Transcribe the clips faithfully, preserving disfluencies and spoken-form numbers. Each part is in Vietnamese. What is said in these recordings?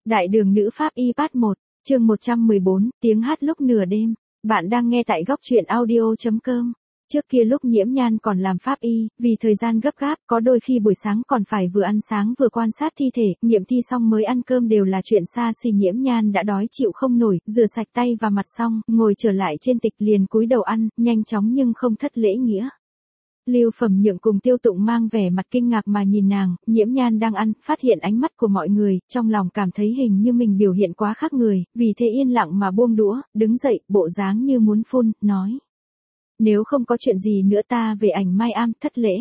Đại đường nữ pháp y part một, chương một trăm mười bốn, tiếng hát lúc nửa đêm. Bạn đang nghe tại góc truyện audio chấm com. Trước kia lúc Nhiễm Nhan còn làm pháp y, vì thời gian gấp gáp, có đôi khi buổi sáng còn phải vừa ăn sáng vừa quan sát thi thể, nghiệm thi xong mới ăn cơm đều là chuyện xa xỉ. Nhiễm Nhan đã đói chịu không nổi, rửa sạch tay và mặt xong, ngồi trở lại trên tịch liền cúi đầu ăn, nhanh chóng nhưng không thất lễ nghĩa. Lưu Phẩm Nhượng cùng Tiêu Tụng mang vẻ mặt kinh ngạc mà nhìn nàng, Nhiễm Nhan đang ăn, phát hiện ánh mắt của mọi người, trong lòng cảm thấy hình như mình biểu hiện quá khác người, vì thế yên lặng mà buông đũa, đứng dậy, bộ dáng như muốn phun, nói. Nếu không có chuyện gì nữa ta về ảnh mai am, thất lễ.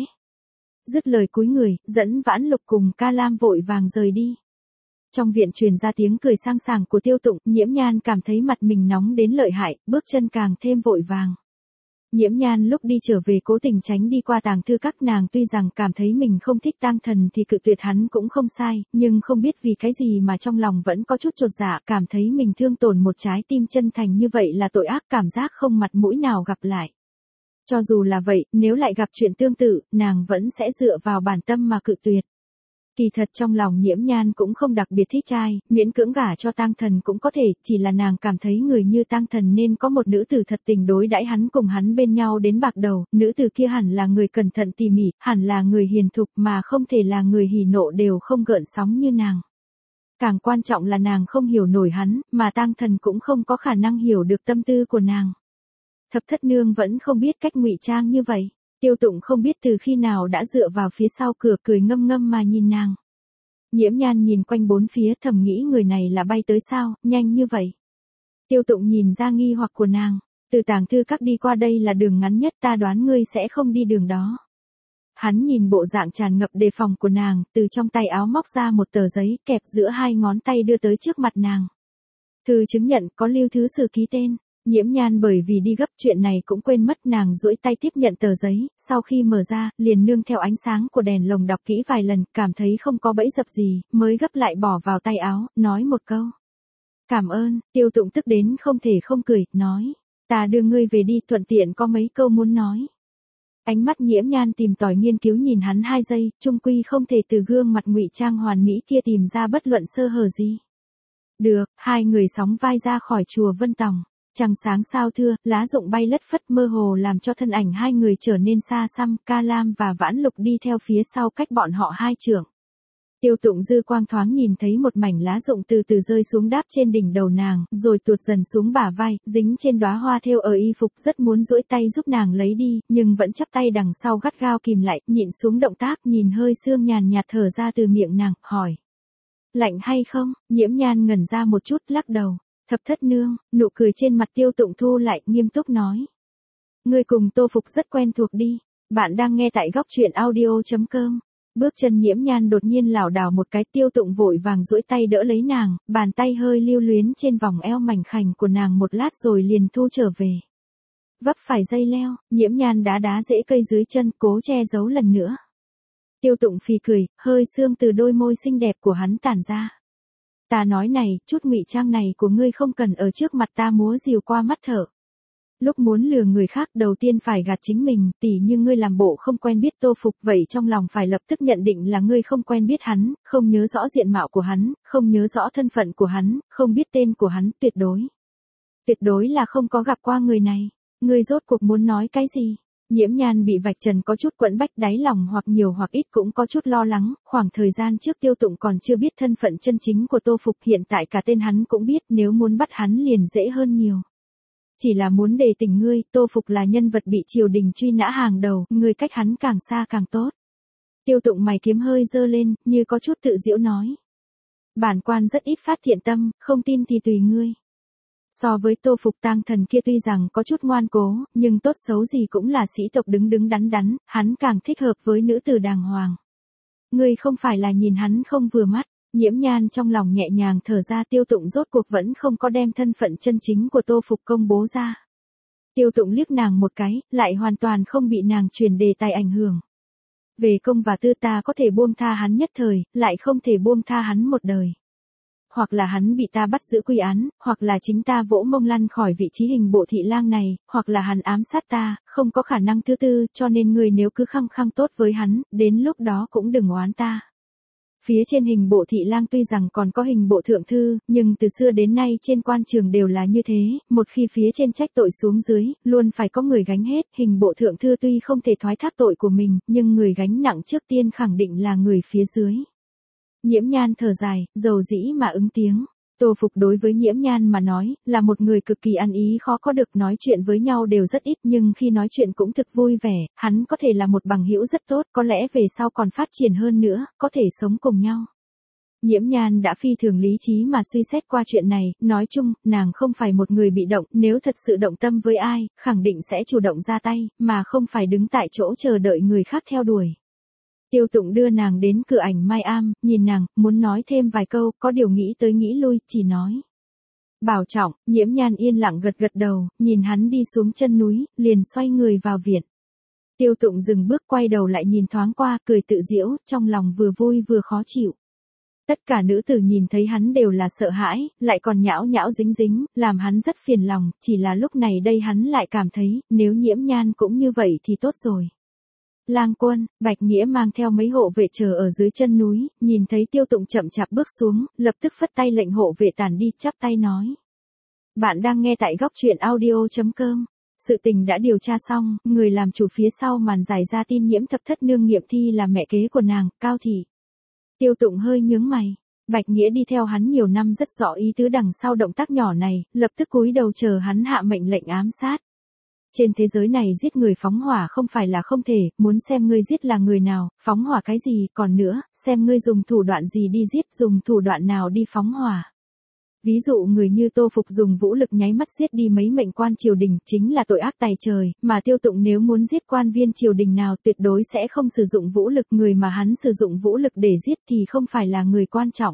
Dứt lời cúi người, dẫn Vãn Lục cùng Ca Lam vội vàng rời đi. Trong viện truyền ra tiếng cười sang sảng của Tiêu Tụng, Nhiễm Nhan cảm thấy mặt mình nóng đến lợi hại, bước chân càng thêm vội vàng. Nhiễm Nhan lúc đi trở về cố tình tránh đi qua tàng thư các, nàng tuy rằng cảm thấy mình không thích Tang Thần thì cự tuyệt hắn cũng không sai, nhưng không biết vì cái gì mà trong lòng vẫn có chút chột dạ, cảm thấy mình thương tổn một trái tim chân thành như vậy là tội ác, cảm giác không mặt mũi nào gặp lại. Cho dù là vậy, nếu lại gặp chuyện tương tự, nàng vẫn sẽ dựa vào bản tâm mà cự tuyệt. Kỳ thật trong lòng Nhiễm Nhan cũng không đặc biệt thích trai, miễn cưỡng gả cho Tang Thần cũng có thể, chỉ là nàng cảm thấy người như Tang Thần nên có một nữ tử thật tình đối đãi hắn, cùng hắn bên nhau đến bạc đầu, nữ tử kia hẳn là người cẩn thận tỉ mỉ, hẳn là người hiền thục mà không thể là người hỉ nộ đều không gợn sóng như nàng. Càng quan trọng là nàng không hiểu nổi hắn, mà Tang Thần cũng không có khả năng hiểu được tâm tư của nàng. Thập Thất Nương vẫn không biết cách ngụy trang như vậy. Tiêu Tụng không biết từ khi nào đã dựa vào phía sau cửa cười ngâm ngâm mà nhìn nàng. Nhiễm Nhan nhìn quanh bốn phía thầm nghĩ người này là bay tới sao, nhanh như vậy. Tiêu Tụng nhìn ra nghi hoặc của nàng, từ tàng thư các đi qua đây là đường ngắn nhất, ta đoán ngươi sẽ không đi đường đó. Hắn nhìn bộ dạng tràn ngập đề phòng của nàng, từ trong tay áo móc ra một tờ giấy kẹp giữa hai ngón tay đưa tới trước mặt nàng. Thư chứng nhận có Lưu Thứ Sử ký tên. Nhiễm Nhan bởi vì đi gấp chuyện này cũng quên mất, nàng duỗi tay tiếp nhận tờ giấy, sau khi mở ra, liền nương theo ánh sáng của đèn lồng đọc kỹ vài lần, cảm thấy không có bẫy dập gì, mới gấp lại bỏ vào tay áo, nói một câu. Cảm ơn. Tiêu Tụng tức đến không thể không cười, nói. Ta đưa ngươi về đi, thuận tiện có mấy câu muốn nói. Ánh mắt Nhiễm Nhan tìm tòi nghiên cứu nhìn hắn hai giây, chung quy không thể từ gương mặt ngụy trang hoàn mỹ kia tìm ra bất luận sơ hở gì. Được, hai người sóng vai ra khỏi chùa Vân Tòng. Trăng sáng sao thưa, lá rụng bay lất phất mơ hồ làm cho thân ảnh hai người trở nên xa xăm, Ca Lam và Vãn Lục đi theo phía sau cách bọn họ hai trượng. Tiêu Tụng dư quang thoáng nhìn thấy một mảnh lá rụng từ từ rơi xuống đáp trên đỉnh đầu nàng, rồi tuột dần xuống bả vai, dính trên đóa hoa thêu ở y phục, rất muốn duỗi tay giúp nàng lấy đi, nhưng vẫn chắp tay đằng sau gắt gao kìm lại, nhịn xuống động tác, nhìn hơi sương nhàn nhạt thở ra từ miệng nàng, hỏi. Lạnh hay không? Nhiễm Nhan ngẩn ra một chút, lắc đầu. Thập Thất Nương, nụ cười trên mặt Tiêu Tụng thu lại, nghiêm túc nói. Ngươi cùng Tô Phục rất quen thuộc đi. Bạn đang nghe tại góc truyện audio chấm com. Bước chân Nhiễm Nhan đột nhiên lảo đảo một cái, Tiêu Tụng vội vàng duỗi tay đỡ lấy nàng, bàn tay hơi lưu luyến trên vòng eo mảnh khảnh của nàng một lát rồi liền thu trở về. Vấp phải dây leo, Nhiễm Nhan đá đá rễ cây dưới chân, cố che giấu lần nữa. Tiêu Tụng phì cười, hơi sương từ đôi môi xinh đẹp của hắn tản ra. Ta nói này, chút ngụy trang này của ngươi không cần ở trước mặt ta múa rìu qua mắt thở. Lúc muốn lừa người khác đầu tiên phải gạt chính mình, tỉ như ngươi làm bộ không quen biết Tô Phục, vậy trong lòng phải lập tức nhận định là ngươi không quen biết hắn, không nhớ rõ diện mạo của hắn, không nhớ rõ thân phận của hắn, không biết tên của hắn, tuyệt đối. Tuyệt đối là không có gặp qua người này. Ngươi rốt cuộc muốn nói cái gì? Nhiễm Nhan bị vạch trần có chút quẫn bách, đáy lòng hoặc nhiều hoặc ít cũng có chút lo lắng, khoảng thời gian trước Tiêu Tụng còn chưa biết thân phận chân chính của Tô Phục, hiện tại cả tên hắn cũng biết, nếu muốn bắt hắn liền dễ hơn nhiều. Chỉ là muốn đề tỉnh ngươi, Tô Phục là nhân vật bị triều đình truy nã hàng đầu, ngươi cách hắn càng xa càng tốt. Tiêu Tụng mày kiếm hơi dơ lên, như có chút tự giễu nói. Bản quan rất ít phát thiện tâm, không tin thì tùy ngươi. So với Tô Phục, Tang Thần kia tuy rằng có chút ngoan cố, nhưng tốt xấu gì cũng là sĩ tộc đứng đứng đắn đắn, hắn càng thích hợp với nữ tử đàng hoàng. Ngươi không phải là nhìn hắn không vừa mắt. Nhiễm Nhan trong lòng nhẹ nhàng thở ra, Tiêu Tụng rốt cuộc vẫn không có đem thân phận chân chính của Tô Phục công bố ra. Tiêu Tụng liếc nàng một cái, lại hoàn toàn không bị nàng truyền đề tài ảnh hưởng. Về công và tư ta có thể buông tha hắn nhất thời, lại không thể buông tha hắn một đời. Hoặc là hắn bị ta bắt giữ quy án, hoặc là chính ta vỗ mông lăn khỏi vị trí hình bộ thị lang này, hoặc là hắn ám sát ta, không có khả năng thứ tư, cho nên người nếu cứ khăng khăng tốt với hắn, đến lúc đó cũng đừng oán ta. Phía trên hình bộ thị lang tuy rằng còn có hình bộ thượng thư, nhưng từ xưa đến nay trên quan trường đều là như thế, một khi phía trên trách tội xuống dưới, luôn phải có người gánh hết, hình bộ thượng thư tuy không thể thoái thác tội của mình, nhưng người gánh nặng trước tiên khẳng định là người phía dưới. Nhiễm Nhan thở dài, dầu dĩ mà ứng tiếng. Tô Phục đối với Nhiễm Nhan mà nói, là một người cực kỳ ăn ý khó có được, nói chuyện với nhau đều rất ít nhưng khi nói chuyện cũng thực vui vẻ, hắn có thể là một bằng hữu rất tốt, có lẽ về sau còn phát triển hơn nữa, có thể sống cùng nhau. Nhiễm Nhan đã phi thường lý trí mà suy xét qua chuyện này, nói chung, nàng không phải một người bị động, nếu thật sự động tâm với ai, khẳng định sẽ chủ động ra tay, mà không phải đứng tại chỗ chờ đợi người khác theo đuổi. Tiêu Tụng đưa nàng đến cửa Ảnh Mai Am, nhìn nàng, muốn nói thêm vài câu, có điều nghĩ tới nghĩ lui, chỉ nói. Bảo trọng, Nhiễm Nhan yên lặng gật gật đầu, nhìn hắn đi xuống chân núi, liền xoay người vào viện. Tiêu Tụng dừng bước quay đầu lại nhìn thoáng qua, cười tự giễu, trong lòng vừa vui vừa khó chịu. Tất cả nữ tử nhìn thấy hắn đều là sợ hãi, lại còn nhão nhão dính dính, làm hắn rất phiền lòng, chỉ là lúc này đây hắn lại cảm thấy, nếu Nhiễm Nhan cũng như vậy thì tốt rồi. Lang Quân, Bạch Nghĩa mang theo mấy hộ vệ chờ ở dưới chân núi, nhìn thấy Tiêu Tụng chậm chạp bước xuống, lập tức phất tay lệnh hộ vệ tản đi, chắp tay nói. Bạn đang nghe tại góc truyện audio chấm com. Sự tình đã điều tra xong, người làm chủ phía sau màn giải ra tin Nhiễm thập thất nương Nghiệm Thi là mẹ kế của nàng, Cao Thị. Tiêu Tụng hơi nhướng mày. Bạch Nghĩa đi theo hắn nhiều năm rất rõ ý tứ đằng sau động tác nhỏ này, lập tức cúi đầu chờ hắn hạ mệnh lệnh ám sát. Trên thế giới này giết người phóng hỏa không phải là không thể, muốn xem ngươi giết là người nào, phóng hỏa cái gì, còn nữa, xem ngươi dùng thủ đoạn gì đi giết, dùng thủ đoạn nào đi phóng hỏa. Ví dụ người như Tô Phục dùng vũ lực nháy mắt giết đi mấy mệnh quan triều đình, chính là tội ác tày trời, mà Tiêu Tụng nếu muốn giết quan viên triều đình nào tuyệt đối sẽ không sử dụng vũ lực, người mà hắn sử dụng vũ lực để giết thì không phải là người quan trọng.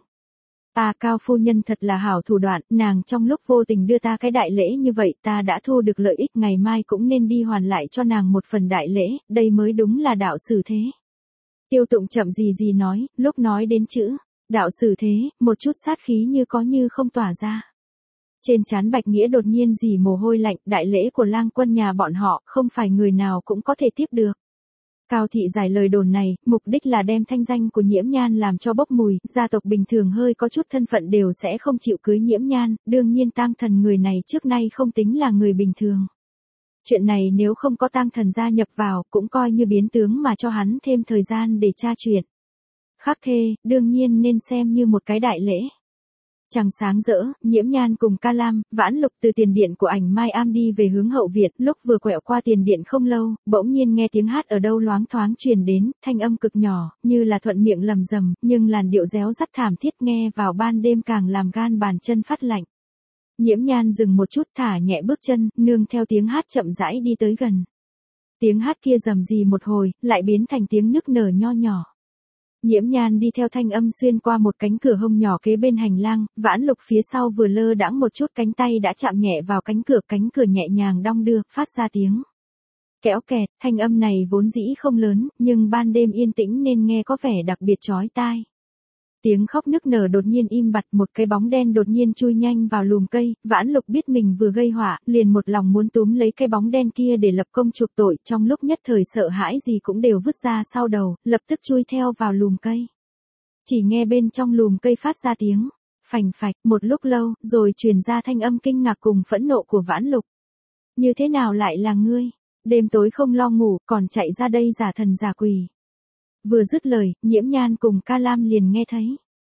Ta Cao phu nhân thật là hảo thủ đoạn, nàng trong lúc vô tình đưa ta cái đại lễ như vậy, ta đã thu được lợi ích, ngày mai cũng nên đi hoàn lại cho nàng một phần đại lễ, đây mới đúng là đạo xử thế. Tiêu Tụng chậm gì gì nói, lúc nói đến chữ đạo xử thế, một chút sát khí như có như không tỏa ra. Trên trán Bạch Nghĩa đột nhiên dì mồ hôi lạnh, đại lễ của Lang Quân nhà bọn họ, không phải người nào cũng có thể tiếp được. Cao Thị giải lời đồn này, mục đích là đem thanh danh của Nhiễm Nhan làm cho bốc mùi, gia tộc bình thường hơi có chút thân phận đều sẽ không chịu cưới Nhiễm Nhan, đương nhiên Tang Thần người này trước nay không tính là người bình thường. Chuyện này nếu không có Tang Thần gia nhập vào, cũng coi như biến tướng mà cho hắn thêm thời gian để tra chuyện. Khắc thê, đương nhiên nên xem như một cái đại lễ. Trăng sáng rỡ, Nhiễm Nhan cùng Ca Lam, Vãn Lục từ tiền điện của Ảnh Mai Am đi về hướng hậu viện, lúc vừa quẹo qua tiền điện không lâu, bỗng nhiên nghe tiếng hát ở đâu loáng thoáng truyền đến, thanh âm cực nhỏ, như là thuận miệng lầm rầm, nhưng làn điệu réo rắt thảm thiết nghe vào ban đêm càng làm gan bàn chân phát lạnh. Nhiễm Nhan dừng một chút thả nhẹ bước chân, nương theo tiếng hát chậm rãi đi tới gần. Tiếng hát kia rầm rì một hồi, lại biến thành tiếng nức nở nho nhỏ. Nhiễm Nhan đi theo thanh âm xuyên qua một cánh cửa hông nhỏ kế bên hành lang, Vãn Lục phía sau vừa lơ đãng một chút cánh tay đã chạm nhẹ vào cánh cửa, cánh cửa nhẹ nhàng đong đưa, phát ra tiếng kéo kẹt, thanh âm này vốn dĩ không lớn, nhưng ban đêm yên tĩnh nên nghe có vẻ đặc biệt chói tai. Tiếng khóc nức nở đột nhiên im bặt, một cái bóng đen đột nhiên chui nhanh vào lùm cây, Vãn Lục biết mình vừa gây họa, liền một lòng muốn túm lấy cái bóng đen kia để lập công chuộc tội, trong lúc nhất thời sợ hãi gì cũng đều vứt ra sau đầu, lập tức chui theo vào lùm cây. Chỉ nghe bên trong lùm cây phát ra tiếng phành phạch, một lúc lâu, rồi truyền ra thanh âm kinh ngạc cùng phẫn nộ của Vãn Lục. Như thế nào lại là ngươi? Đêm tối không lo ngủ, còn chạy ra đây giả thần giả quỷ. Vừa dứt lời, Nhiễm Nhan cùng Ca Lam liền nghe thấy.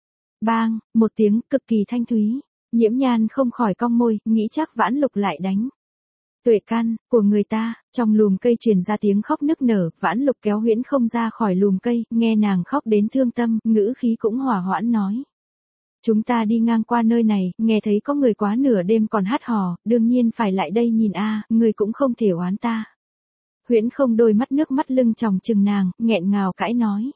Bang, một tiếng cực kỳ thanh thúy. Nhiễm Nhan không khỏi cong môi, nghĩ chắc Vãn Lục lại đánh. Tuệ căn, của người ta, trong lùm cây truyền ra tiếng khóc nức nở, Vãn Lục kéo Huyễn Không ra khỏi lùm cây, nghe nàng khóc đến thương tâm, ngữ khí cũng hòa hoãn nói. Chúng ta đi ngang qua nơi này, nghe thấy có người quá nửa đêm còn hát hò, đương nhiên phải lại đây nhìn a, người cũng không thể oán ta. Huyễn Không đôi mắt nước mắt lưng tròng trừng nàng, nghẹn ngào cãi nói.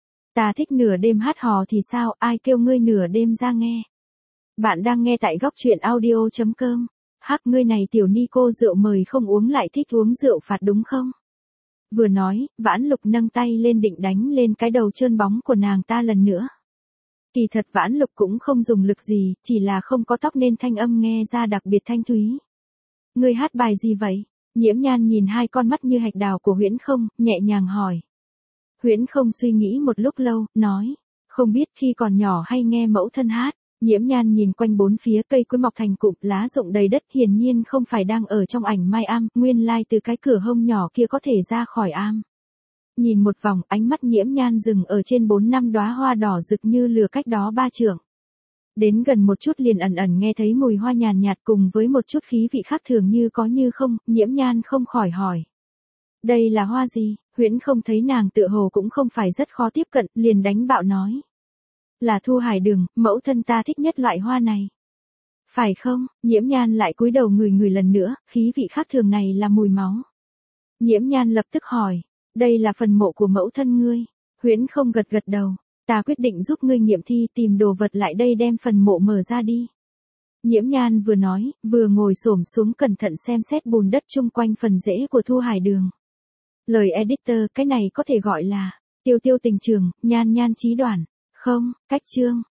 Ta thích nửa đêm hát hò thì sao, ai kêu ngươi nửa đêm ra nghe. Bạn đang nghe tại góc truyện audio chấm com. Hắc, ngươi này tiểu ni cô rượu mời không uống lại thích uống rượu phạt đúng không? Vừa nói, Vãn Lục nâng tay lên định đánh lên cái đầu trơn bóng của nàng ta lần nữa. Kỳ thật Vãn Lục cũng không dùng lực gì, chỉ là không có tóc nên thanh âm nghe ra đặc biệt thanh thúy. Ngươi hát bài gì vậy? Nhiễm Nhan nhìn hai con mắt như hạch đào của Huyễn Không, nhẹ nhàng hỏi. Huyễn Không suy nghĩ một lúc lâu, nói. Không biết khi còn nhỏ hay nghe mẫu thân hát. Nhiễm Nhan nhìn quanh bốn phía, cây cối mọc thành cụm, lá rụng đầy đất, hiển nhiên không phải đang ở trong ảnh mai am, nguyên lai từ cái cửa hông nhỏ kia có thể ra khỏi am. Nhìn một vòng, ánh mắt Nhiễm Nhan dừng ở trên bốn năm đóa hoa đỏ rực như lửa cách đó ba trượng. Đến gần một chút liền ẩn ẩn nghe thấy mùi hoa nhàn nhạt cùng với một chút khí vị khác thường như có như không, Nhiễm Nhan không khỏi hỏi. Đây là hoa gì? Huyễn không thấy nàng tựa hồ cũng không phải rất khó tiếp cận, liền đánh bạo nói. Là Thu Hải Đường, mẫu thân ta thích nhất loại hoa này. Phải không? Nhiễm Nhan lại cúi đầu ngửi ngửi lần nữa, khí vị khác thường này là mùi máu. Nhiễm Nhan lập tức hỏi, đây là phần mộ của mẫu thân ngươi. Huyễn không gật gật đầu, ta quyết định giúp ngươi nghiệm thi, tìm đồ vật lại đây đem phần mộ mở ra đi. Nhiễm Nhan vừa nói, vừa ngồi xổm xuống cẩn thận xem xét bùn đất chung quanh phần rễ của Thu Hải Đường. Lời editor, cái này có thể gọi là tiêu tiêu tình trường, nhan nhan chí đoàn. Không, cách chương.